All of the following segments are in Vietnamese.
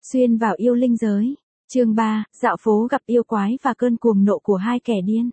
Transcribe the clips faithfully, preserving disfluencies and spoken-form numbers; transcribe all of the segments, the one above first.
Xuyên vào yêu linh giới. Chương ba, dạo phố gặp yêu quái và cơn cuồng nộ của hai kẻ điên.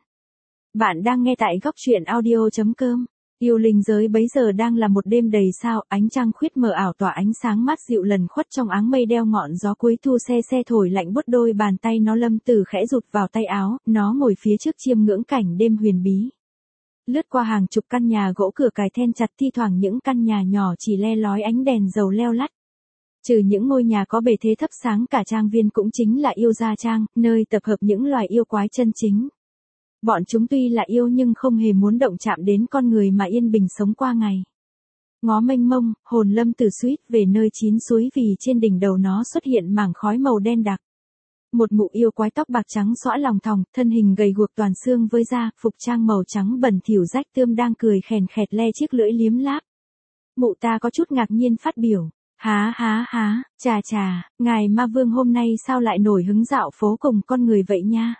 Bạn đang nghe tại góc truyện audio chấm com. Yêu linh giới bấy giờ đang là một đêm đầy sao, ánh trăng khuyết mờ ảo tỏa ánh sáng mát dịu lần khuất trong áng mây đeo ngọn gió cuối thu se se thổi lạnh buốt đôi bàn tay nó. Lâm Tử khẽ rụt vào tay áo, nó ngồi phía trước chiêm ngưỡng cảnh đêm huyền bí. Lướt qua hàng chục căn nhà gỗ cửa cài then chặt, thi thoảng những căn nhà nhỏ chỉ le lói ánh đèn dầu leo lắt. Trừ những ngôi nhà có bề thế thấp sáng cả trang viên cũng chính là yêu gia trang, nơi tập hợp những loài yêu quái chân chính. Bọn chúng tuy là yêu nhưng không hề muốn động chạm đến con người mà yên bình sống qua ngày. Ngó mênh mông, hồn Lâm Tử suýt về nơi chín suối vì trên đỉnh đầu nó xuất hiện mảng khói màu đen đặc. Một mụ yêu quái tóc bạc trắng xõa lòng thòng, thân hình gầy guộc toàn xương với da, phục trang màu trắng bẩn thỉu rách tươm đang cười khèn khẹt le chiếc lưỡi liếm láp. Mụ ta có chút ngạc nhiên phát biểu. Há há há, chà chà, ngài ma vương hôm nay sao lại nổi hứng dạo phố cùng con người vậy nha?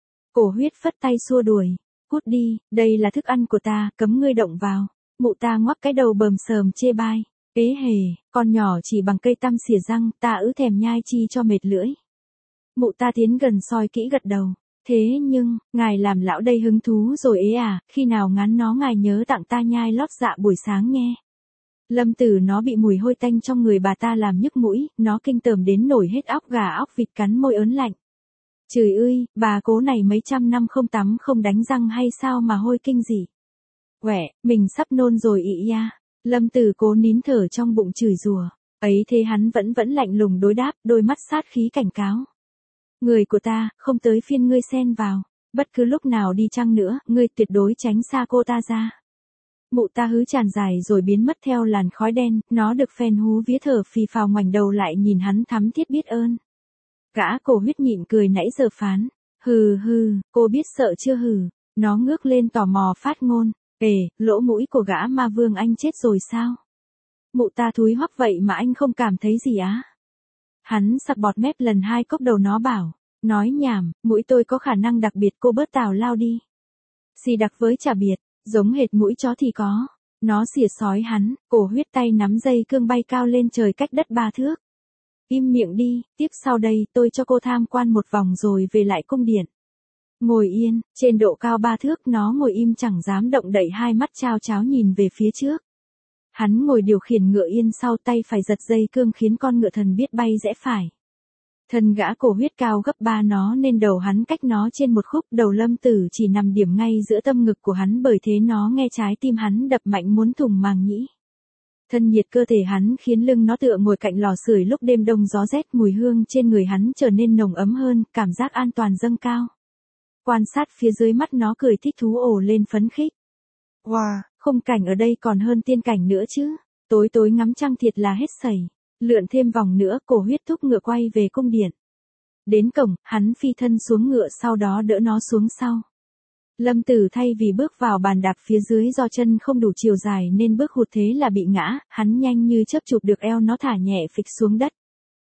Cổ Huyết phất tay xua đuổi. Cút đi, đây là thức ăn của ta, cấm ngươi động vào. Mụ ta ngoắc cái đầu bờm sờm chê bai. Ế hề, con nhỏ chỉ bằng cây tăm xỉa răng, ta ứ thèm nhai chi cho mệt lưỡi. Mụ ta tiến gần soi kỹ gật đầu. Thế nhưng, ngài làm lão đây hứng thú rồi ế à, khi nào ngán nó ngài nhớ tặng ta nhai lót dạ buổi sáng nghe. Lâm Tử nó bị mùi hôi tanh trong người bà ta làm nhức mũi, nó kinh tởm đến nổi hết óc gà óc vịt, cắn môi ớn lạnh. Trời ơi, bà cố này mấy trăm năm không tắm không đánh răng hay sao mà hôi kinh gì. Quẻ, mình sắp nôn rồi ị ya. Lâm Tử cố nín thở trong bụng chửi rủa. Ấy thế hắn vẫn vẫn lạnh lùng đối đáp, đôi mắt sát khí cảnh cáo. Người của ta, không tới phiên ngươi xen vào. Bất cứ lúc nào đi chăng nữa, ngươi tuyệt đối tránh xa cô ta ra. Mụ ta hứ tràn dài rồi biến mất theo làn khói đen, nó được phen hú vía thở phì phào ngoảnh đầu lại nhìn hắn thắm thiết biết ơn. Gã Cổ Huyết nhịn cười nãy giờ phán. Hừ hừ, cô biết sợ chưa hừ. Nó ngước lên tò mò phát ngôn. Ề, lỗ mũi của gã ma vương anh chết rồi sao? Mụ ta thúi hoắc vậy mà anh không cảm thấy gì á? Hắn sặc bọt mép lần hai cốc đầu nó bảo. Nói nhảm, mũi tôi có khả năng đặc biệt, cô bớt tào lao đi. Xì đặc với chả biệt. Giống hệt mũi chó thì có. Nó xỉa sói hắn, Cổ Huyết tay nắm dây cương bay cao lên trời cách đất ba thước. Im miệng đi, tiếp sau đây tôi cho cô tham quan một vòng rồi về lại cung điện. Ngồi yên, trên độ cao ba thước nó ngồi im chẳng dám động đậy, hai mắt chao cháo nhìn về phía trước. Hắn ngồi điều khiển ngựa yên sau, tay phải giật dây cương khiến con ngựa thần biết bay rẽ phải. Thân gã Cổ Huyết cao gấp ba nó nên đầu hắn cách nó trên một khúc, đầu Lâm Tử chỉ nằm điểm ngay giữa tâm ngực của hắn, bởi thế nó nghe trái tim hắn đập mạnh muốn thủng màng nhĩ. Thân nhiệt cơ thể hắn khiến lưng nó tựa ngồi cạnh lò sưởi lúc đêm đông gió rét, mùi hương trên người hắn trở nên nồng ấm hơn, cảm giác an toàn dâng cao. Quan sát phía dưới mắt nó cười thích thú ồ lên phấn khích. Wow, khung cảnh ở đây còn hơn tiên cảnh nữa chứ, tối tối ngắm trăng thiệt là hết sảy. Lượn thêm vòng nữa, Cổ Huyết thúc ngựa quay về cung điện. Đến cổng, hắn phi thân xuống ngựa sau đó đỡ nó xuống sau. Lâm Tử thay vì bước vào bàn đạp phía dưới do chân không đủ chiều dài nên bước hụt, thế là bị ngã, hắn nhanh như chớp chụp được eo nó thả nhẹ phịch xuống đất.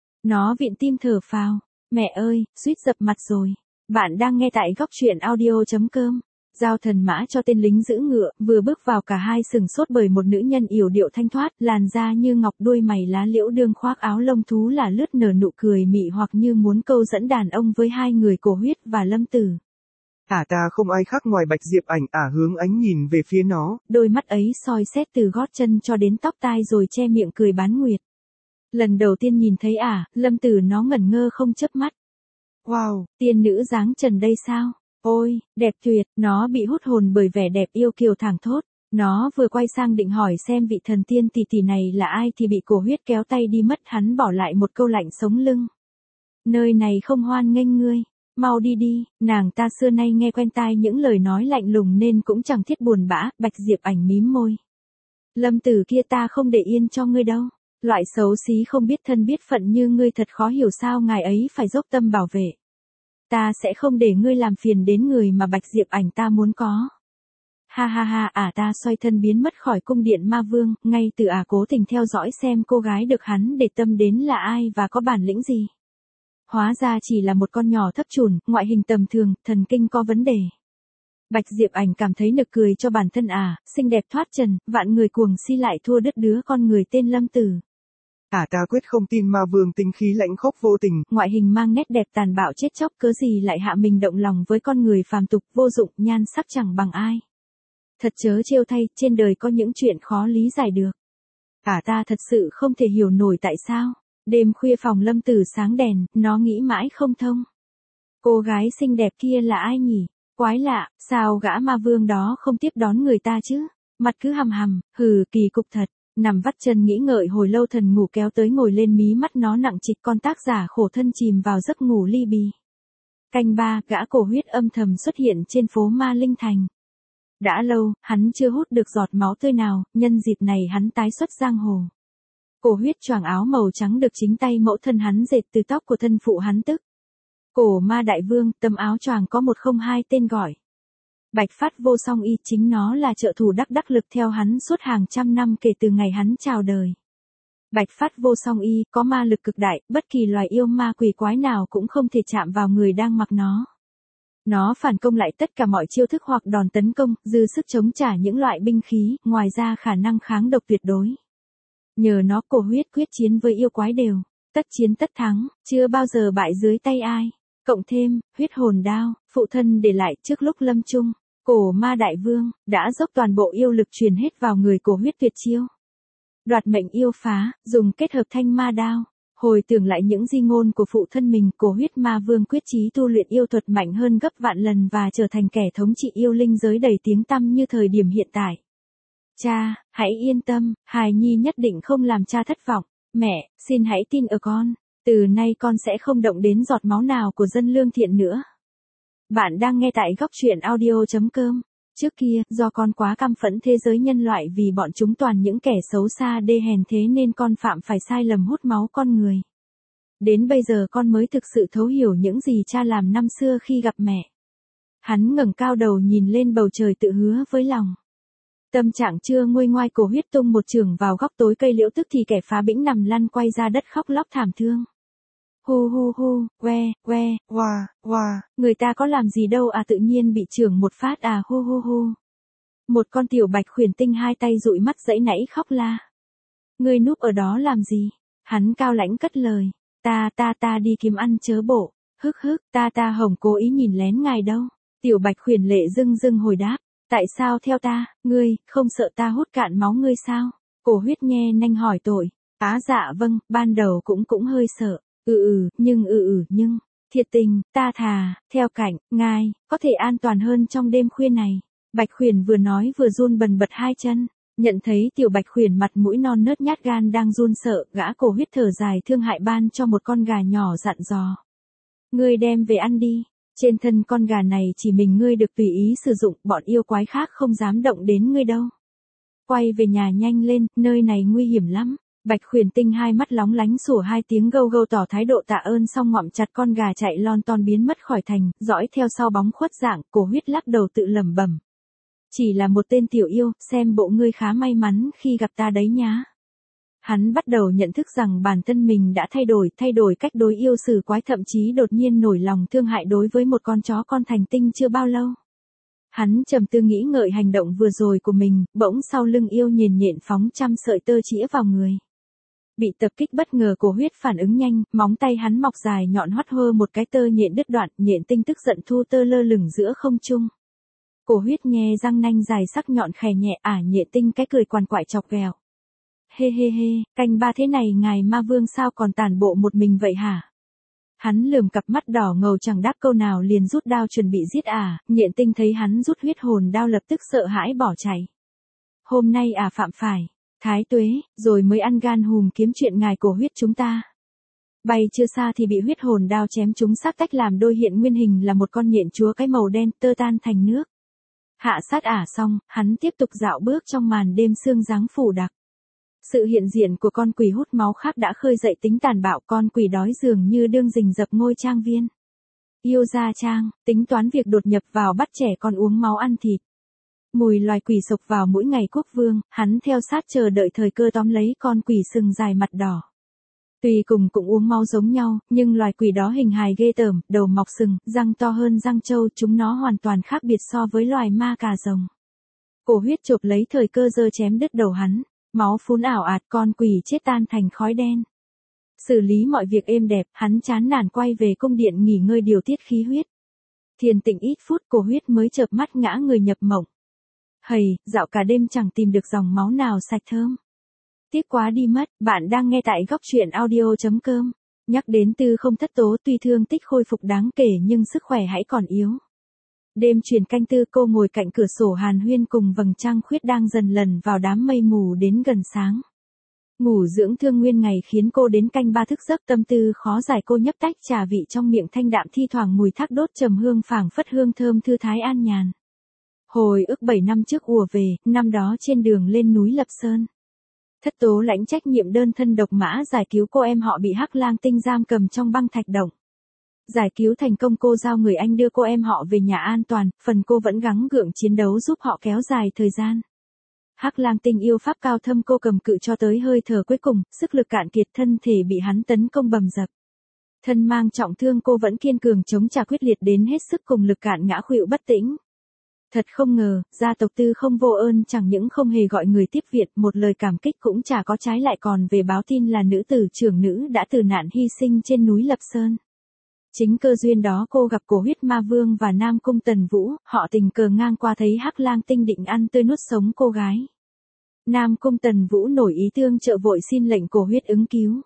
Nó viện tim thở phào. Mẹ ơi, suýt dập mặt rồi. Bạn đang nghe tại góc truyện audio chấm com. Giao thần mã cho tên lính giữ ngựa, vừa bước vào cả hai sừng sốt bởi một nữ nhân yểu điệu thanh thoát, làn da như ngọc, đuôi mày lá liễu đương khoác áo lông thú là lướt nở nụ cười mị hoặc như muốn câu dẫn đàn ông với hai người Cổ Huyết và Lâm Tử. Ả ta không ai khác ngoài Bạch Diệp Ảnh. Ả hướng ánh nhìn về phía nó. Đôi mắt ấy soi xét từ gót chân cho đến tóc tai rồi che miệng cười bán nguyệt. Lần đầu tiên nhìn thấy Ả, Lâm Tử nó ngẩn ngơ không chớp mắt. Wow, tiên nữ dáng trần đây sao? Ôi, đẹp tuyệt, nó bị hút hồn bởi vẻ đẹp yêu kiều thảng thốt. Nó vừa quay sang định hỏi xem vị thần tiên tỷ tỷ này là ai thì bị Cổ Huyết kéo tay đi mất, hắn bỏ lại một câu lạnh sống lưng. Nơi này không hoan nghênh ngươi, mau đi đi. Nàng ta xưa nay nghe quen tai những lời nói lạnh lùng nên cũng chẳng thiết buồn bã. Bạch Diệp Ảnh mím môi. Lâm Tử kia, ta không để yên cho ngươi đâu. Loại xấu xí không biết thân biết phận như ngươi thật khó hiểu sao ngài ấy phải dốc tâm bảo vệ. Ta sẽ không để ngươi làm phiền đến người mà Bạch Diệp Ảnh ta muốn có. Ha ha ha, Ả ta xoay thân biến mất khỏi cung điện ma vương, ngay từ Ả cố tình theo dõi xem cô gái được hắn để tâm đến là ai và có bản lĩnh gì. Hóa ra chỉ là một con nhỏ thấp chùn, ngoại hình tầm thường, thần kinh có vấn đề. Bạch Diệp Ảnh cảm thấy nực cười cho bản thân Ả, xinh đẹp thoát trần, vạn người cuồng si lại thua đứt đứa con người tên Lâm Tử. Ả ta quyết không tin ma vương tính khí lãnh khốc vô tình. Ngoại hình mang nét đẹp tàn bạo chết chóc, cớ gì lại hạ mình động lòng với con người phàm tục vô dụng, nhan sắc chẳng bằng ai. Thật chớ trêu thay, trên đời có những chuyện khó lý giải được. Ả ta thật sự không thể hiểu nổi tại sao. Đêm khuya phòng Lâm Tử sáng đèn, nó nghĩ mãi không thông. Cô gái xinh đẹp kia là ai nhỉ? Quái lạ, sao gã ma vương đó không tiếp đón người ta chứ? Mặt cứ hầm hầm, hừ, kỳ cục thật. Nằm vắt chân nghĩ ngợi hồi lâu, thần ngủ kéo tới ngồi lên, mí mắt nó nặng trịch, con tác giả khổ thân chìm vào giấc ngủ ly bì. Canh ba, gã cổ huyết âm thầm xuất hiện trên phố Ma Linh Thành. Đã lâu, hắn chưa hút được giọt máu tươi nào, nhân dịp này hắn tái xuất giang hồ. Cổ huyết choàng áo màu trắng được chính tay mẫu thân hắn dệt từ tóc của thân phụ hắn, tức Cổ Ma Đại Vương. Tấm áo choàng có một không hai tên gọi. Bạch Phát Vô Song Y, chính nó là trợ thủ đắc đắc lực theo hắn suốt hàng trăm năm kể từ ngày hắn chào đời. Bạch Phát Vô Song Y có ma lực cực đại, bất kỳ loài yêu ma quỷ quái nào cũng không thể chạm vào người đang mặc nó. Nó phản công lại tất cả mọi chiêu thức hoặc đòn tấn công, dư sức chống trả những loại binh khí, ngoài ra khả năng kháng độc tuyệt đối. Nhờ nó, cổ huyết quyết chiến với yêu quái đều tất chiến tất thắng, chưa bao giờ bại dưới tay ai. Cộng thêm, huyết hồn đao, phụ thân để lại trước lúc lâm chung, Cổ Ma Đại Vương đã dốc toàn bộ yêu lực truyền hết vào người cổ huyết tuyệt chiêu. Đoạt mệnh yêu phá, dùng kết hợp thanh ma đao. Hồi tưởng lại những di ngôn của phụ thân mình, cổ huyết ma vương quyết chí tu luyện yêu thuật mạnh hơn gấp vạn lần và trở thành kẻ thống trị yêu linh giới đầy tiếng tăm như thời điểm hiện tại. Cha, hãy yên tâm, hài nhi nhất định không làm cha thất vọng. Mẹ, xin hãy tin ở con. Từ nay con sẽ không động đến giọt máu nào của dân lương thiện nữa. Bạn đang nghe tại góc truyện audio chấm com. Trước kia, do con quá căm phẫn thế giới nhân loại vì bọn chúng toàn những kẻ xấu xa đê hèn, thế nên con phạm phải sai lầm hút máu con người. Đến bây giờ con mới thực sự thấu hiểu những gì cha làm năm xưa khi gặp mẹ. Hắn ngẩng cao đầu nhìn lên bầu trời tự hứa với lòng. Tâm trạng chưa nguôi ngoai, cổ huyết tung một chưởng vào góc tối cây liễu, tức thì kẻ phá bĩnh nằm lăn quay ra đất khóc lóc thảm thương. Hu hu hu, que, que, Hoa, hoa. Người ta có làm gì đâu à, tự nhiên bị chưởng một phát à, hu hu hu. Một con tiểu bạch khuyển tinh hai tay dụi mắt dãy nãy khóc la. Ngươi núp ở đó làm gì? Hắn cao lãnh cất lời. Ta ta ta đi kiếm ăn chớ bộ. Hức hức, ta ta hổng cố ý nhìn lén ngài đâu. Tiểu bạch khuyển lệ rưng rưng hồi đáp. Tại sao theo ta, ngươi, không sợ ta hút cạn máu ngươi sao? Cổ huyết nghe nanh hỏi tội. Á dạ vâng, ban đầu cũng cũng hơi sợ. Ừ ừ, nhưng ừ ừ, nhưng, thiệt tình, ta thà, theo cạnh, ngài, có thể an toàn hơn trong đêm khuya này. Bạch khuyển vừa nói vừa run bần bật hai chân. Nhận thấy tiểu bạch khuyển mặt mũi non nớt nhát gan đang run sợ, gã cổ huyết thở dài thương hại ban cho một con gà nhỏ dặn dò. Ngươi đem về ăn đi. Trên thân con gà này chỉ mình ngươi được tùy ý sử dụng, bọn yêu quái khác không dám động đến ngươi đâu. Quay về nhà nhanh lên, nơi này nguy hiểm lắm. Bạch khuyển tinh hai mắt lóng lánh sủa hai tiếng gâu gâu tỏ thái độ tạ ơn, xong ngọm chặt con gà chạy lon ton biến mất khỏi thành, dõi theo sau bóng khuất dạng. Cổ huyết lắc đầu tự lẩm bẩm. Chỉ là một tên tiểu yêu, xem bộ ngươi khá may mắn khi gặp ta đấy nhá. Hắn bắt đầu nhận thức rằng bản thân mình đã thay đổi, thay đổi cách đối yêu xử quái, thậm chí đột nhiên nổi lòng thương hại đối với một con chó con thành tinh chưa bao lâu. Hắn trầm tư nghĩ ngợi hành động vừa rồi của mình, bỗng sau lưng yêu nhền nhện phóng trăm sợi tơ chĩa vào người. Bị tập kích bất ngờ, cổ huyết phản ứng nhanh, móng tay hắn mọc dài nhọn hoắt hơ một cái tơ nhện đứt đoạn, nhện tinh tức giận thu tơ lơ lửng giữa không trung. Cổ huyết nghe răng nanh dài sắc nhọn khè nhẹ, ả nhện tinh cái cười quằn quại chọc ghẹo. Hê hê hê, canh ba thế này ngài ma vương sao còn tàn bộ một mình vậy hả? Hắn lườm cặp mắt đỏ ngầu chẳng đáp câu nào liền rút đao chuẩn bị giết ả, nhện tinh thấy hắn rút huyết hồn đao lập tức sợ hãi bỏ chạy. Hôm nay ả phạm phải thái tuế, rồi mới ăn gan hùm kiếm chuyện ngài cổ huyết chúng ta. Bay chưa xa thì bị huyết hồn đao chém trúng xác tách làm đôi, hiện nguyên hình là một con nhện chúa cái màu đen tơ tan thành nước. Hạ sát ả xong, hắn tiếp tục dạo bước trong màn đêm sương giáng phủ đặc. Sự hiện diện của con quỷ hút máu khác đã khơi dậy tính tàn bạo, con quỷ đói dường như đương rình rập ngôi trang viên. Yêu gia trang, tính toán việc đột nhập vào bắt trẻ con uống máu ăn thịt. Mùi loài quỷ sộc vào mỗi ngày quốc vương, hắn theo sát chờ đợi thời cơ tóm lấy con quỷ sừng dài mặt đỏ. Tuy cùng cũng uống máu giống nhau, nhưng loài quỷ đó hình hài ghê tởm, đầu mọc sừng, răng to hơn răng trâu, chúng nó hoàn toàn khác biệt so với loài ma cà rồng. Cổ huyết chộp lấy thời cơ giơ chém đứt đầu hắn. Máu phun ảo ạt, con quỷ chết tan thành khói đen. Xử lý mọi việc êm đẹp, hắn chán nản quay về cung điện nghỉ ngơi điều tiết khí huyết. Thiền tĩnh ít phút, cổ huyết mới chợp mắt ngã người nhập mộng. Hầy, dạo cả đêm chẳng tìm được dòng máu nào sạch thơm. Tiếc quá đi mất. Bạn đang nghe tại góc truyện audio.com. Nhắc đến Tư Không Thất Tố, tuy thương tích khôi phục đáng kể nhưng sức khỏe hãy còn yếu. Đêm truyền canh tư, cô ngồi cạnh cửa sổ hàn huyên cùng vầng trăng khuyết đang dần lần vào đám mây mù đến gần sáng. Ngủ dưỡng thương nguyên ngày khiến cô đến canh ba thức giấc, tâm tư khó giải. Cô nhấp tách trà vị trong miệng thanh đạm, thi thoảng mùi thác đốt trầm hương phảng phất hương thơm thư thái an nhàn. Hồi ức bảy năm trước ùa về, năm đó trên đường lên núi Lập Sơn. Thất Tố lãnh trách nhiệm đơn thân độc mã giải cứu cô em họ bị Hắc Lang Tinh giam cầm trong băng thạch động. Giải cứu thành công, cô giao người anh đưa cô em họ về nhà an toàn, phần cô vẫn gắng gượng chiến đấu giúp họ kéo dài thời gian. Hắc Lang Tinh yêu pháp cao thâm, cô cầm cự cho tới hơi thở cuối cùng, sức lực cạn kiệt, thân thể bị hắn tấn công bầm dập. Thân mang trọng thương, cô vẫn kiên cường chống trả quyết liệt đến hết sức, cùng lực cạn ngã khuỵu bất tĩnh. Thật không ngờ, gia tộc Tư Không vô ơn chẳng những không hề gọi người tiếp viện, một lời cảm kích cũng chả có, trái lại còn về báo tin là nữ tử trưởng nữ đã tử nạn hy sinh trên núi Lập Sơn. Chính cơ duyên đó cô gặp Cổ Huyết Ma Vương và Nam Cung Tần Vũ, họ tình cờ ngang qua thấy Hắc Lang Tinh định ăn tươi nuốt sống cô gái. Nam Cung Tần Vũ nổi ý tương trợ, vội xin lệnh Cổ Huyết ứng cứu.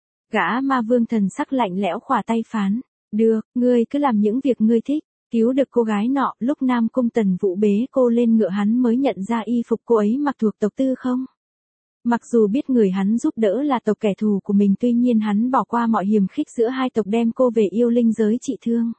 Gã Ma Vương thần sắc lạnh lẽo khỏa tay phán, được, ngươi cứ làm những việc ngươi thích. Cứu được cô gái nọ, lúc Nam Cung Tần Vũ bế cô lên ngựa hắn mới nhận ra y phục cô ấy mặc thuộc tộc Tư Không. Mặc dù biết người hắn giúp đỡ là tộc kẻ thù của mình, tuy nhiên hắn bỏ qua mọi hiềm khích giữa hai tộc đem cô về yêu linh giới trị thương.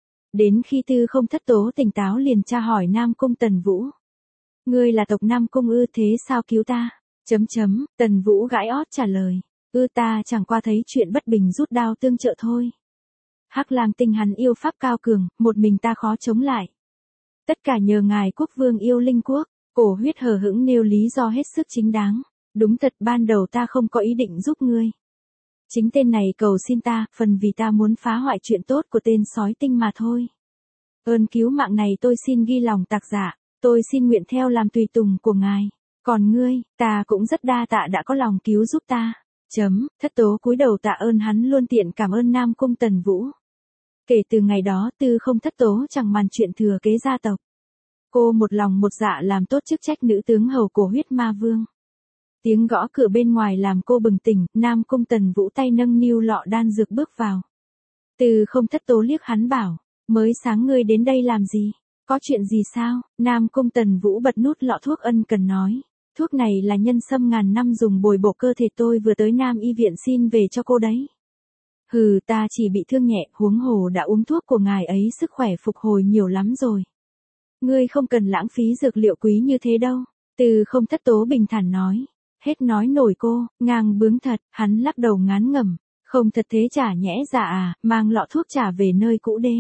Đến khi Tư Không Thất Tố tỉnh táo liền tra hỏi Nam Cung Tần Vũ. Ngươi là tộc Nam Cung ư, thế sao cứu ta? Chấm chấm, Tần Vũ gãi ót trả lời. Ư, ta chẳng qua thấy chuyện bất bình rút đao tương trợ thôi. Hắc Lang Tinh hắn yêu pháp cao cường, một mình ta khó chống lại. Tất cả nhờ ngài quốc vương yêu linh quốc. Cổ Huyết hờ hững nêu lý do hết sức chính đáng. Đúng thật, ban đầu ta không có ý định giúp ngươi. Chính tên này cầu xin ta, phần vì ta muốn phá hoại chuyện tốt của tên sói tinh mà thôi. Ơn cứu mạng này tôi xin ghi lòng tạc giả, tôi xin nguyện theo làm tùy tùng của ngài. Còn ngươi, ta cũng rất đa tạ đã có lòng cứu giúp ta. Chấm, Thất Tố cúi đầu tạ ơn hắn, luôn tiện cảm ơn Nam Cung Tần Vũ. Kể từ ngày đó, Tư Không Thất Tố chẳng màn chuyện thừa kế gia tộc. Cô một lòng một dạ làm tốt chức trách nữ tướng hầu Cổ Huyết Ma Vương. Tiếng gõ cửa bên ngoài làm cô bừng tỉnh, Nam Cung Tần Vũ tay nâng niu lọ đan dược bước vào. Tư Không Thất Tố liếc hắn bảo, mới sáng ngươi đến đây làm gì? Có chuyện gì sao? Nam Cung Tần Vũ bật nút lọ thuốc ân cần nói. Thuốc này là nhân sâm ngàn năm dùng bồi bổ cơ thể, tôi vừa tới Nam Y viện xin về cho cô đấy. Hừ, ta chỉ bị thương nhẹ, huống hồ đã uống thuốc của ngài ấy sức khỏe phục hồi nhiều lắm rồi. Ngươi không cần lãng phí dược liệu quý như thế đâu. Tư Không Thất Tố bình thản nói. Hết nói nổi cô, ngang bướng thật, hắn lắc đầu ngán ngẩm. Không thật thế chả nhẽ dạ à, mang lọ thuốc trả về nơi cũ đê.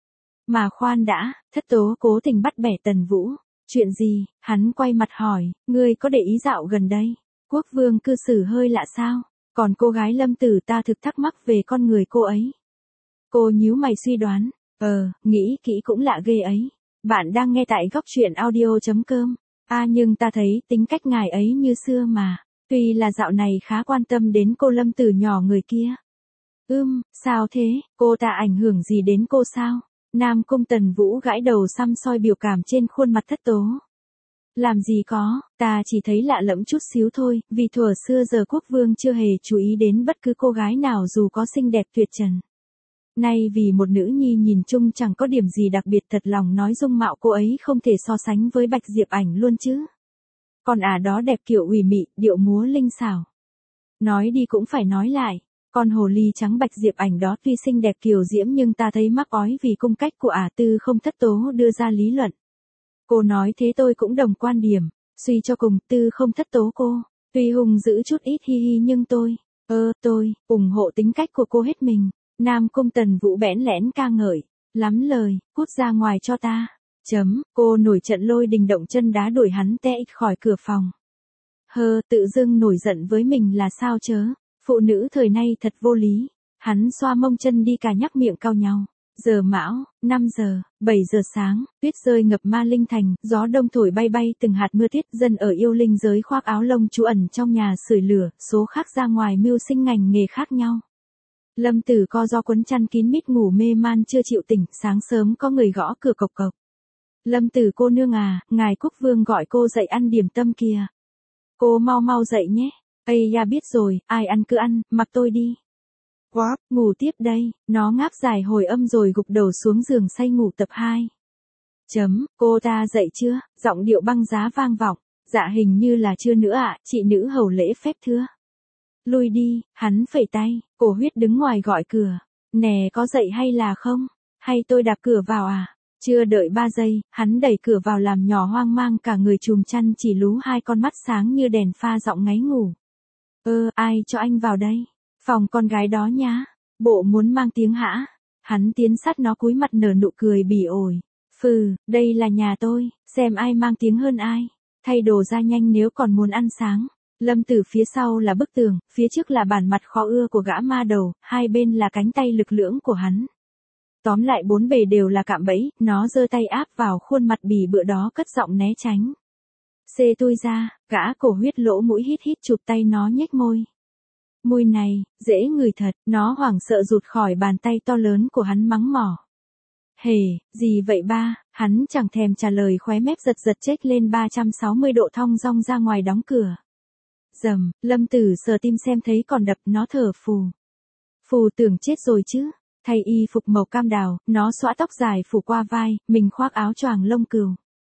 Mà khoan đã, Thất Tố cố tình bắt bẻ Tần Vũ. Chuyện gì? Hắn quay mặt hỏi, ngươi có để ý dạo gần đây? Quốc vương cư xử hơi lạ sao? Còn cô gái Lâm Tử ta thực thắc mắc về con người cô ấy. Cô nhíu mày suy đoán, ờ, nghĩ kỹ cũng lạ ghê ấy. Bạn đang nghe tại góc truyện audio.com. À nhưng ta thấy tính cách ngài ấy như xưa mà. Tuy là dạo này khá quan tâm đến cô Lâm Tử nhỏ người kia. Ưm, sao thế, cô ta ảnh hưởng gì đến cô sao? Nam Cung Tần Vũ gãi đầu xăm soi biểu cảm trên khuôn mặt Thất Tố. Làm gì có, ta chỉ thấy lạ lẫm chút xíu thôi, vì thuở xưa giờ quốc vương chưa hề chú ý đến bất cứ cô gái nào dù có xinh đẹp tuyệt trần. Nay vì một nữ nhi nhìn chung chẳng có điểm gì đặc biệt, thật lòng nói dung mạo cô ấy không thể so sánh với Bạch Diệp Ảnh luôn chứ. Còn à đó đẹp kiểu ủy mị, điệu múa linh xảo. Nói đi cũng phải nói lại, con hồ ly trắng Bạch Diệp Ảnh đó tuy xinh đẹp kiều diễm nhưng ta thấy mắc ói vì cung cách của ả. Tư Không Thất Tố đưa ra lý luận. Cô nói thế tôi cũng đồng quan điểm, suy cho cùng Tư Không Thất Tố cô, tuy hùng dữ chút ít hi hi nhưng tôi, ơ tôi, ủng hộ tính cách của cô hết mình. Nam Cung Tần Vũ bẽn lẽn ca ngợi, lắm lời, cút ra ngoài cho ta. Chấm, cô nổi trận lôi đình động chân đá đuổi hắn tè khỏi cửa phòng. Hơ, tự dưng nổi giận với mình là sao chớ, phụ nữ thời nay thật vô lý. Hắn xoa mông chân đi, cả nhắc miệng cau nhau. Giờ mão, năm giờ, bảy giờ sáng, tuyết rơi ngập Ma Linh Thành, gió đông thổi bay bay từng hạt mưa tuyết, dân ở yêu linh giới khoác áo lông trú ẩn trong nhà sưởi lửa, số khác ra ngoài mưu sinh ngành nghề khác nhau. Lâm Tử co do quấn chăn kín mít ngủ mê man chưa chịu tỉnh, sáng sớm có người gõ cửa cộc cộc. Lâm Tử cô nương à, ngài quốc vương gọi cô dậy ăn điểm tâm kìa. Cô mau mau dậy nhé. Ây da biết rồi, ai ăn cứ ăn, mặc tôi đi. Quá, ngủ tiếp đây, nó ngáp dài hồi âm rồi gục đầu xuống giường say ngủ tập hai. Chấm, cô ta dậy chưa, giọng điệu băng giá vang vọng, dạ hình như là chưa nữa ạ, chị nữ hầu lễ phép thưa. Lui đi, hắn phẩy tay, Cổ Huyết đứng ngoài gọi cửa, nè có dậy hay là không, hay tôi đạp cửa vào à? Chưa đợi ba giây, hắn đẩy cửa vào làm nhỏ hoang mang cả người chùm chăn chỉ lú hai con mắt sáng như đèn pha giọng ngáy ngủ. Ơ, ai cho anh vào đây? Phòng con gái đó nhá. Bộ muốn mang tiếng hả? Hắn tiến sát nó cúi mặt nở nụ cười bỉ ổi. Phừ, đây là nhà tôi, xem ai mang tiếng hơn ai. Thay đồ ra nhanh nếu còn muốn ăn sáng. Lâm Tử phía sau là bức tường, phía trước là bản mặt khó ưa của gã ma đầu, hai bên là cánh tay lực lưỡng của hắn. Tóm lại bốn bề đều là cạm bẫy, nó giơ tay áp vào khuôn mặt bỉ bựa đó cất giọng né tránh. Xê tôi ra, gã Cổ Huyết lỗ mũi hít hít chụp tay nó nhếch môi. Mùi này, dễ ngửi thật, nó hoảng sợ rụt khỏi bàn tay to lớn của hắn mắng mỏ. Hề, gì vậy ba, hắn chẳng thèm trả lời khóe mép giật giật chếch lên ba trăm sáu mươi độ thong dong ra ngoài đóng cửa. Dầm, Lâm Tử sờ tim xem thấy còn đập nó thở phù. Phù tưởng chết rồi chứ, thay y phục màu cam đào, nó xõa tóc dài phủ qua vai, mình khoác áo choàng lông cừu.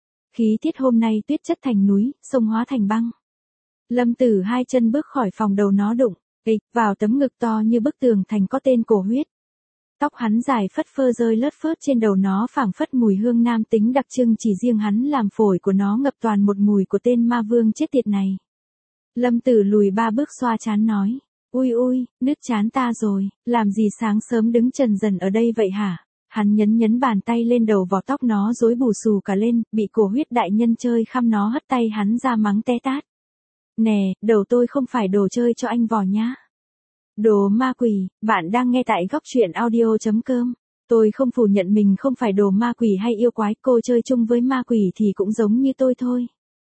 Khí tiết hôm nay tuyết chất thành núi, sông hóa thành băng. Lâm Tử hai chân bước khỏi phòng đầu nó đụng, ịch vào tấm ngực to như bức tường thành có tên Cổ Huyết. Tóc hắn dài phất phơ rơi lất phớt trên đầu nó phảng phất mùi hương nam tính đặc trưng chỉ riêng hắn làm phổi của nó ngập toàn một mùi của tên ma vương chết tiệt này. Lâm Tử lùi ba bước xoa trán nói, ui ui, nứt trán ta rồi, làm gì sáng sớm đứng trần dần ở đây vậy hả? Hắn nhấn nhấn bàn tay lên đầu vỏ tóc nó rối bù xù cả lên, bị Cổ Huyết đại nhân chơi khăm nó hất tay hắn ra mắng té tát. Nè, đầu tôi không phải đồ chơi cho anh vò nhá. Đồ ma quỷ, bạn đang nghe tại góc truyện audio chấm com. Tôi không phủ nhận mình không phải đồ ma quỷ hay yêu quái, cô chơi chung với ma quỷ thì cũng giống như tôi thôi.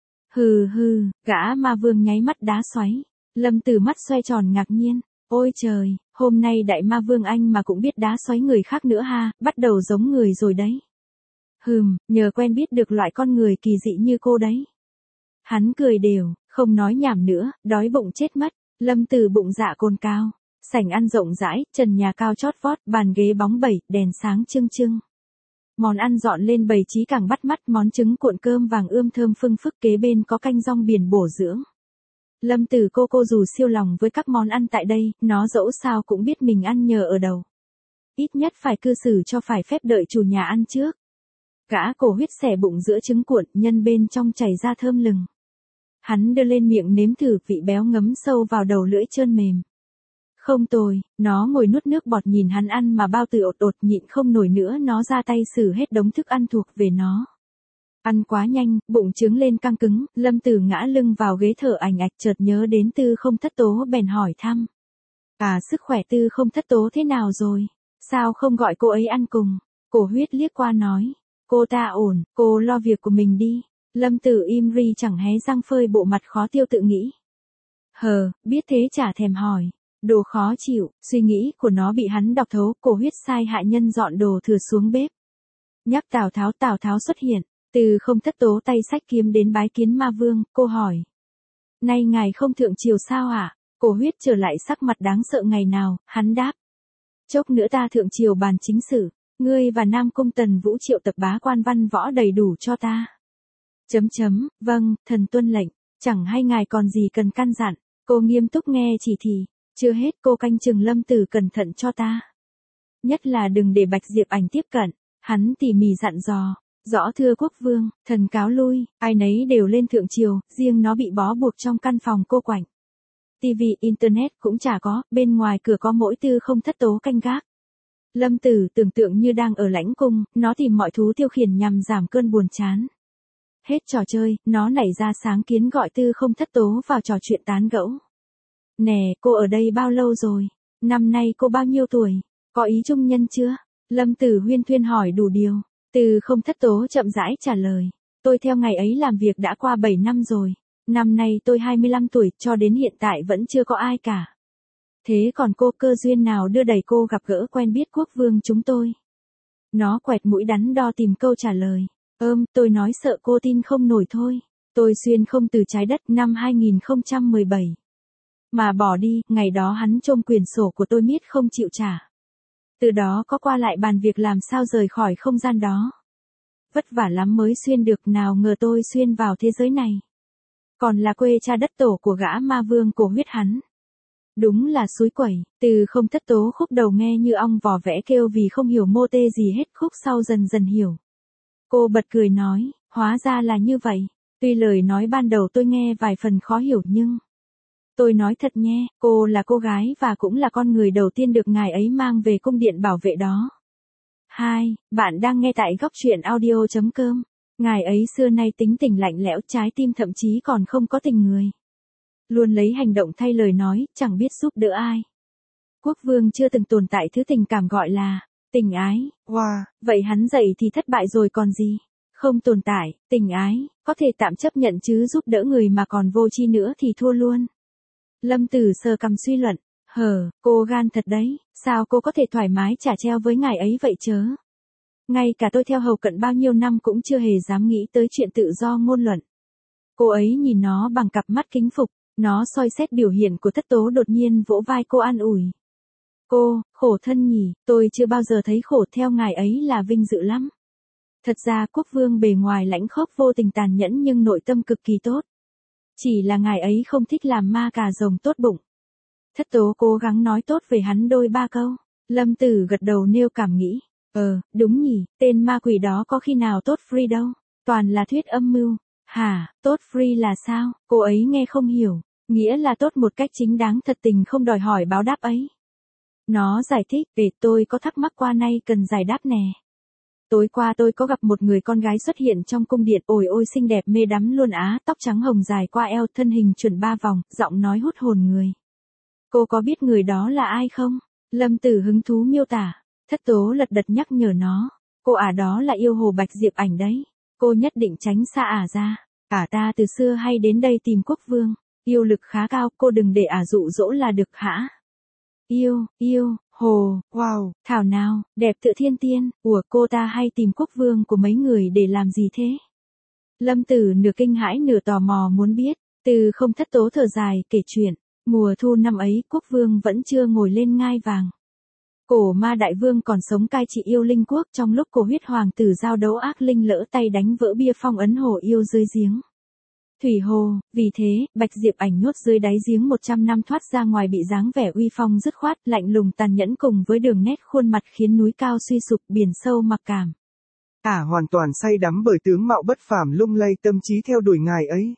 Hừ hừ, gã ma vương nháy mắt đá xoáy. Lâm Tử mắt xoay tròn ngạc nhiên. Ôi trời, hôm nay đại ma vương anh mà cũng biết đá xoáy người khác nữa ha, bắt đầu giống người rồi đấy. Hừm, nhờ quen biết được loại con người kỳ dị như cô đấy. Hắn cười đều, không nói nhảm nữa, đói bụng chết mất. Lâm Tử bụng dạ cồn cao, sảnh ăn rộng rãi, trần nhà cao chót vót, bàn ghế bóng bẩy, đèn sáng trưng trưng. Món ăn dọn lên bày trí càng bắt mắt, món trứng cuộn cơm vàng ươm thơm phưng phức, kế bên có canh rong biển bổ dưỡng. Lâm Tử cô cô dù siêu lòng với các món ăn tại đây, nó dẫu sao cũng biết mình ăn nhờ ở đầu. Ít nhất phải cư xử cho phải phép đợi chủ nhà ăn trước. Gã Cổ Huyết xẻ bụng giữa trứng cuộn, nhân bên trong chảy ra thơm lừng. Hắn đưa lên miệng nếm thử, vị béo ngấm sâu vào đầu lưỡi trơn mềm. Không tồi, nó ngồi nuốt nước bọt nhìn hắn ăn mà bao tử ột ột nhịn không nổi nữa, nó ra tay xử hết đống thức ăn thuộc về nó. Ăn quá nhanh, bụng trướng lên căng cứng, Lâm Tử ngã lưng vào ghế thở ảnh ạch, chợt nhớ đến Tư Không Thất Tố bèn hỏi thăm. À, sức khỏe Tư Không Thất Tố thế nào rồi? Sao không gọi cô ấy ăn cùng? Cổ Huyết liếc qua nói. Cô ta ổn, cô lo việc của mình đi. Lâm Tử im ri chẳng hé răng phơi bộ mặt khó tiêu tự nghĩ. Hờ, biết thế chả thèm hỏi. Đồ khó chịu, suy nghĩ của nó bị hắn đọc thấu, Cổ Huyết sai hạ nhân dọn đồ thừa xuống bếp. Nhắc Tào Tháo, Tào Tháo xuất hiện, Từ Không Thất Tố tay xách kiếm đến bái kiến ma vương, cô hỏi. Nay ngài không thượng triều sao ạ? À? Cổ Huyết trở lại sắc mặt đáng sợ ngày nào, hắn đáp. Chốc nữa ta thượng triều bàn chính sự, ngươi và Nam Cung Tần Vũ triệu tập bá quan văn võ đầy đủ cho ta. Chấm chấm, vâng, thần tuân lệnh, chẳng hay ngài còn gì cần căn dặn, cô nghiêm túc nghe chỉ thị, chưa hết cô canh chừng Lâm Tử cẩn thận cho ta. Nhất là đừng để Bạch Diệp Ảnh tiếp cận, hắn tỉ mỉ dặn dò, rõ thưa quốc vương, thần cáo lui, ai nấy đều lên thượng triều, riêng nó bị bó buộc trong căn phòng cô quạnh. Tivi, Internet cũng chả có, bên ngoài cửa có mỗi Tư Không Thất Tố canh gác. Lâm Tử tưởng tượng như đang ở lãnh cung, nó tìm mọi thú tiêu khiển nhằm giảm cơn buồn chán. Hết trò chơi, nó nảy ra sáng kiến gọi Tư Không Thất Tố vào trò chuyện tán gẫu. Nè, cô ở đây bao lâu rồi? Năm nay cô bao nhiêu tuổi? Có ý trung nhân chưa? Lâm Tử Huyên thuyên hỏi đủ điều. Từ không thất tố chậm rãi trả lời. Tôi theo ngày ấy làm việc đã qua bảy năm rồi. Năm nay tôi hai mươi lăm tuổi, cho đến hiện tại vẫn chưa có ai cả. Thế còn cô, cơ duyên nào đưa đẩy cô gặp gỡ quen biết quốc vương chúng tôi? Nó quẹt mũi đắn đo tìm câu trả lời. Ơm, tôi nói sợ cô tin không nổi thôi. Tôi xuyên không từ trái đất năm hai nghìn không trăm mười bảy. Mà bỏ đi, ngày đó hắn trông quyển sổ của tôi miết không chịu trả. Từ đó có qua lại bàn việc làm sao rời khỏi không gian đó. Vất vả lắm mới xuyên được, nào ngờ tôi xuyên vào thế giới này. Còn là quê cha đất tổ của gã ma vương cổ huyết hắn. Đúng là suối quẩy. Từ không thất tố khúc đầu nghe như ong vò vẽ kêu vì không hiểu mô tê gì hết, khúc sau dần dần hiểu. Cô bật cười nói, hóa ra là như vậy. Tuy lời nói ban đầu tôi nghe vài phần khó hiểu nhưng... Tôi nói thật nhé, cô là cô gái và cũng là con người đầu tiên được ngài ấy mang về cung điện bảo vệ đó. Hai, bạn đang nghe tại góc truyện audio chấm com. Ngài ấy xưa nay tính tình lạnh lẽo, trái tim thậm chí còn không có tình người. Luôn lấy hành động thay lời nói, chẳng biết giúp đỡ ai. Quốc vương chưa từng tồn tại thứ tình cảm gọi là tình ái. Wow, vậy hắn dạy thì thất bại rồi còn gì? Không tồn tại, tình ái, có thể tạm chấp nhận chứ giúp đỡ người mà còn vô tri nữa thì thua luôn. Lâm Tử sờ cằm suy luận, hờ, cô gan thật đấy, sao cô có thể thoải mái trả treo với ngài ấy vậy chớ? Ngay cả tôi theo hầu cận bao nhiêu năm cũng chưa hề dám nghĩ tới chuyện tự do ngôn luận. Cô ấy nhìn nó bằng cặp mắt kính phục, nó soi xét biểu hiện của thất tố đột nhiên vỗ vai cô an ủi. Cô, khổ thân nhỉ, tôi chưa bao giờ thấy khổ, theo ngài ấy là vinh dự lắm. Thật ra quốc vương bề ngoài lãnh khốc vô tình tàn nhẫn nhưng nội tâm cực kỳ tốt. Chỉ là ngài ấy không thích làm ma cà rồng tốt bụng. Thất tố cố gắng nói tốt về hắn đôi ba câu. Lâm Tử gật đầu nêu cảm nghĩ. Ờ, đúng nhỉ, tên ma quỷ đó có khi nào tốt free đâu. Toàn là thuyết âm mưu. Hả, tốt free là sao? Cô ấy nghe không hiểu. Nghĩa là tốt một cách chính đáng, thật tình không đòi hỏi báo đáp ấy. Nó giải thích, về tôi có thắc mắc qua nay cần giải đáp nè. Tối qua tôi có gặp một người con gái xuất hiện trong cung điện, ôi ôi xinh đẹp mê đắm luôn á, tóc trắng hồng dài qua eo, thân hình chuẩn ba vòng, giọng nói hút hồn người. Cô có biết người đó là ai không? Lâm Tử hứng thú miêu tả. Thất tố lật đật nhắc nhở nó. Cô ả à, đó là yêu hồ Bạch Diệp Ảnh đấy. Cô nhất định tránh xa ả à ra. Ả ta từ xưa hay đến đây tìm quốc vương. Yêu lực khá cao, cô đừng để ả à dụ dỗ là được hả? Yêu, yêu, hồ, wow, thảo nào, đẹp tựa thiên tiên, ủa cô ta hay tìm quốc vương của mấy người để làm gì thế? Lâm Tử nửa kinh hãi nửa tò mò muốn biết, Từ không thất tố thở dài kể chuyện, mùa thu năm ấy quốc vương vẫn chưa ngồi lên ngai vàng. Cổ ma đại vương còn sống cai trị yêu linh quốc trong lúc cổ huyết hoàng tử giao đấu ác linh lỡ tay đánh vỡ bia phong ấn hồ yêu dưới giếng. Thủy hồ, vì thế, Bạch Diệp Ảnh nhốt dưới đáy giếng một trăm năm thoát ra ngoài bị dáng vẻ uy phong dứt khoát, lạnh lùng tàn nhẫn cùng với đường nét khuôn mặt khiến núi cao suy sụp biển sâu mặc cảm. Ả à, hoàn toàn say đắm bởi tướng mạo bất phàm lung lay, tâm trí theo đuổi ngài ấy.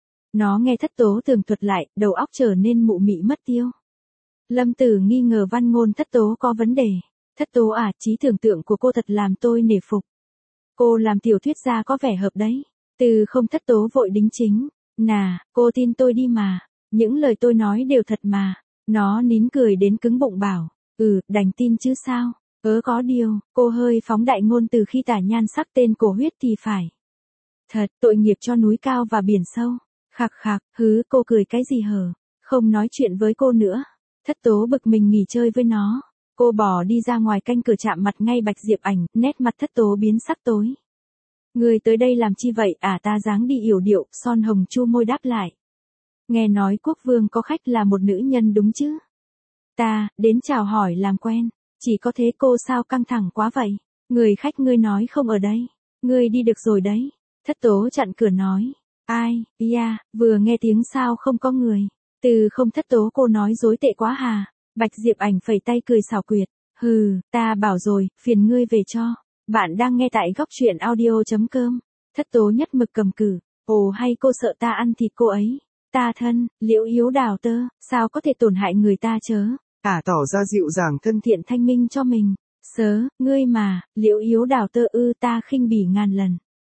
Nó nghe thất tố tường thuật lại, đầu óc trở nên mụ mị mất tiêu. Lâm Tử nghi ngờ văn ngôn thất tố có vấn đề. Thất tố à, trí tưởng tượng của cô thật làm tôi nể phục. Cô làm tiểu thuyết gia có vẻ hợp đấy. Từ không thất tố vội đính chính. Nà, cô tin tôi đi mà. Những lời tôi nói đều thật mà. Nó nín cười đến cứng bụng bảo. Ừ, đành tin chứ sao. Ớ có điều, cô hơi phóng đại ngôn từ khi tả nhan sắc tên cổ huyết thì phải. Thật, tội nghiệp cho núi cao và biển sâu. Khạc khạc, hứ, cô cười cái gì hở. Không nói chuyện với cô nữa. Thất tố bực mình nghỉ chơi với nó. Cô bỏ đi ra ngoài canh cửa chạm mặt ngay Bạch Diệp Ảnh, nét mặt thất tố biến sắc tối. Người tới đây làm chi vậy? À ta dáng đi yểu điệu, son hồng chu môi đáp lại. Nghe nói quốc vương có khách là một nữ nhân đúng chứ? Ta, đến chào hỏi làm quen. Chỉ có thế cô sao căng thẳng quá vậy? Người khách ngươi nói không ở đây. Ngươi đi được rồi đấy. Thất tố chặn cửa nói. Ai, ya, vừa nghe tiếng sao không có người. Từ không thất tố cô nói dối tệ quá hà. Bạch Diệp Ảnh phẩy tay cười xảo quyệt. Hừ, ta bảo rồi, phiền ngươi về cho. Bạn đang nghe tại góc truyện audio chấm com. Thất tố nhất mực cầm cử. Ồ hay cô sợ ta ăn thịt cô ấy. Ta thân, Liễu Yếu Đào Tơ, sao có thể tổn hại người ta chớ. Ả à, tỏ ra dịu dàng thân thiện thanh minh cho mình. Sớ, ngươi mà, Liễu Yếu Đào Tơ ư, ta khinh bỉ ngàn lần.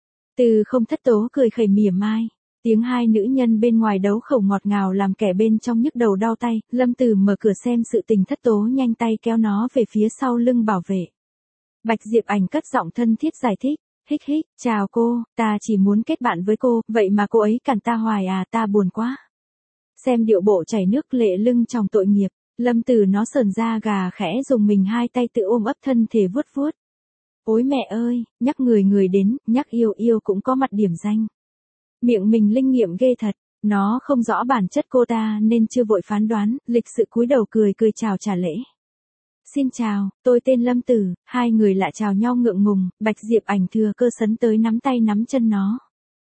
Từ không thất tố cười khẩy mỉa mai. Tiếng hai nữ nhân bên ngoài đấu khẩu ngọt ngào làm kẻ bên trong nhức đầu đau tay. Lâm Tử mở cửa xem sự tình, thất tố nhanh tay kéo nó về phía sau lưng bảo vệ. Bạch Diệp Ảnh cất giọng thân thiết giải thích. Hích hích, chào cô, ta chỉ muốn kết bạn với cô, vậy mà cô ấy cản ta hoài à, ta buồn quá. Xem điệu bộ chảy nước lệ lưng trong tội nghiệp, Lâm Tử nó sờn da gà khẽ dùng mình hai tay tự ôm ấp thân thể vuốt vuốt. Ôi mẹ ơi, nhắc người người đến, nhắc yêu yêu cũng có mặt điểm danh. Miệng mình linh nghiệm ghê thật, nó không rõ bản chất cô ta nên chưa vội phán đoán, lịch sự cúi đầu cười cười chào trả lễ. Xin chào, tôi tên Lâm Tử, hai người lại chào nhau ngượng ngùng, Bạch Diệp Ảnh thừa cơ sấn tới nắm tay nắm chân nó.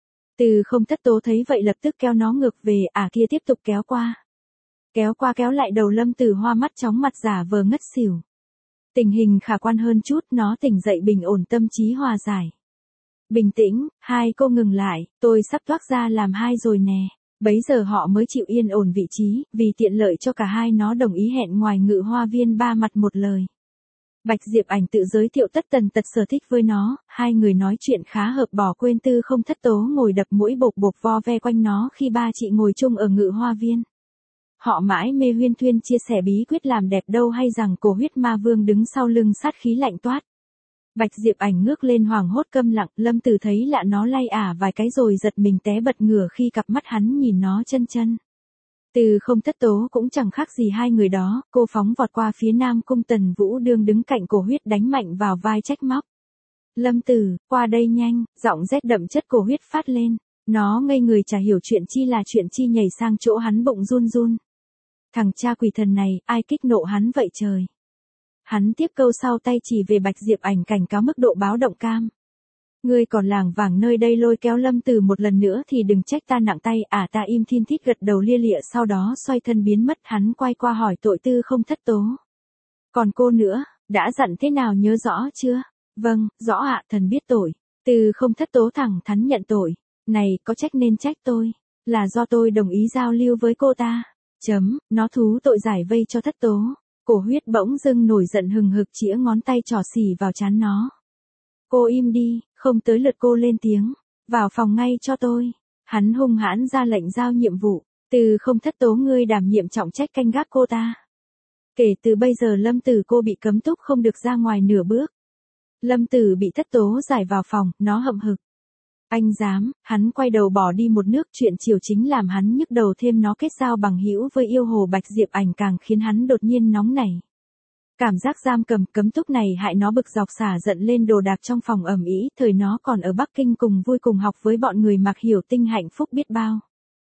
Từ không thất tố thấy vậy lập tức kéo nó ngược về, ả kia tiếp tục kéo qua. Kéo qua kéo lại đầu Lâm Tử hoa mắt chóng mặt giả vờ ngất xỉu. Tình hình khả quan hơn chút, nó tỉnh dậy bình ổn tâm trí hòa giải. Bình tĩnh, hai cô ngừng lại, tôi sắp toác ra làm hai rồi nè. Bấy giờ họ mới chịu yên ổn vị trí, vì tiện lợi cho cả hai nó đồng ý hẹn ngoài ngự hoa viên ba mặt một lời. Bạch Diệp Ảnh tự giới thiệu tất tần tật sở thích với nó, hai người nói chuyện khá hợp bỏ quên Tư không thất tố ngồi đập mũi bộc bộc vo ve quanh nó khi ba chị ngồi chung ở ngự hoa viên. Họ mãi mê huyên thuyên chia sẻ bí quyết làm đẹp đâu hay rằng cổ huyết ma vương đứng sau lưng sát khí lạnh toát. Bạch Diệp Ảnh ngước lên hoảng hốt câm lặng, Lâm Tử thấy lạ nó lay ả vài cái rồi giật mình té bật ngửa khi cặp mắt hắn nhìn nó chân chân. Từ không thất tố cũng chẳng khác gì hai người đó, cô phóng vọt qua phía Nam Cung Tần Vũ đương đứng cạnh cổ huyết đánh mạnh vào vai trách móc. Lâm Tử, qua đây nhanh, giọng rét đậm chất cổ huyết phát lên, nó ngây người chả hiểu chuyện chi là chuyện chi nhảy sang chỗ hắn bụng run run. Thằng cha quỷ thần này, ai kích nộ hắn vậy trời. Hắn tiếp câu sau tay chỉ về Bạch Diệp Ảnh cảnh cáo mức độ báo động cam. Ngươi còn lảng vảng nơi đây lôi kéo Lâm Tử một lần nữa thì đừng trách ta nặng tay, à ta im thiên thít gật đầu lia lịa sau đó xoay thân biến mất. Hắn quay qua hỏi tội Tư không thất tố. Còn cô nữa, đã dặn thế nào nhớ rõ chưa? Vâng, rõ ạ, thần biết tội. Tư không thất tố thẳng thắn nhận tội. Này, có trách nên trách tôi. Là do tôi đồng ý giao lưu với cô ta. Chấm, nó thú tội giải vây cho thất tố. Cổ huyết bỗng dưng nổi giận hừng hực chĩa ngón tay trỏ xỉ vào trán nó. Cô im đi, không tới lượt cô lên tiếng. Vào phòng ngay cho tôi. Hắn hung hãn ra lệnh giao nhiệm vụ. Từ không thất tố ngươi đảm nhiệm trọng trách canh gác cô ta. Kể từ bây giờ Lâm Tử cô bị cấm túc không được ra ngoài nửa bước. Lâm Tử bị thất tố giải vào phòng, nó hậm hực. Anh dám, hắn quay đầu bỏ đi một nước, chuyện chiều chính làm hắn nhức đầu thêm nó kết giao bằng hữu với yêu hồ Bạch Diệp Ảnh càng khiến hắn đột nhiên nóng nảy. Cảm giác giam cầm cấm túc này hại nó bực dọc xả giận lên đồ đạc trong phòng ầm ĩ, thời nó còn ở Bắc Kinh cùng vui cùng học với bọn người Mạc Hiểu Tinh hạnh phúc biết bao.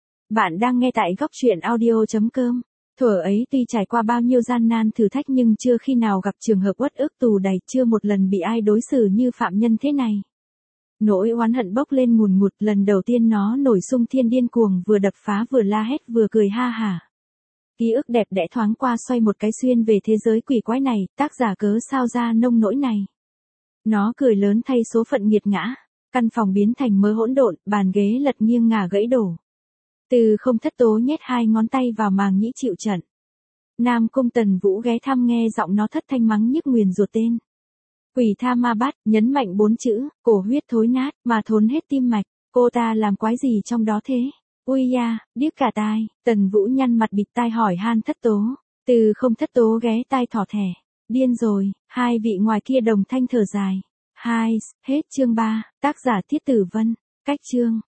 Bạn đang nghe tại góc truyện audio chấm com. Thuở ấy tuy trải qua bao nhiêu gian nan thử thách nhưng chưa khi nào gặp trường hợp uất ức tù đầy, chưa một lần bị ai đối xử như phạm nhân thế này. Nỗi oán hận bốc lên ngùn ngụt, lần đầu tiên nó nổi xung thiên điên cuồng, vừa đập phá vừa la hét vừa cười ha hả. Ký ức đẹp đẽ thoáng qua xoay một cái xuyên về thế giới quỷ quái này, tác giả cớ sao ra nông nỗi này. Nó cười lớn thay số phận nghiệt ngã, căn phòng biến thành mớ hỗn độn, bàn ghế lật nghiêng ngả gãy đổ. Từ không thất tố nhét hai ngón tay vào màng nhĩ chịu trận. Nam Cung Tần Vũ ghé thăm nghe giọng nó thất thanh mắng nhức nguyền ruột tên. Quỷ tha ma bát, nhấn mạnh bốn chữ, cổ huyết thối nát, mà thốn hết tim mạch, cô ta làm quái gì trong đó thế? Ui da, điếc cả tai, Tần Vũ nhăn mặt bịt tai hỏi han thất tố. Từ không thất tố ghé tai thỏ thẻ. Điên rồi, hai vị ngoài kia đồng thanh thở dài. Hai, hết chương ba, tác giả Thiết Tử Vân, cách chương.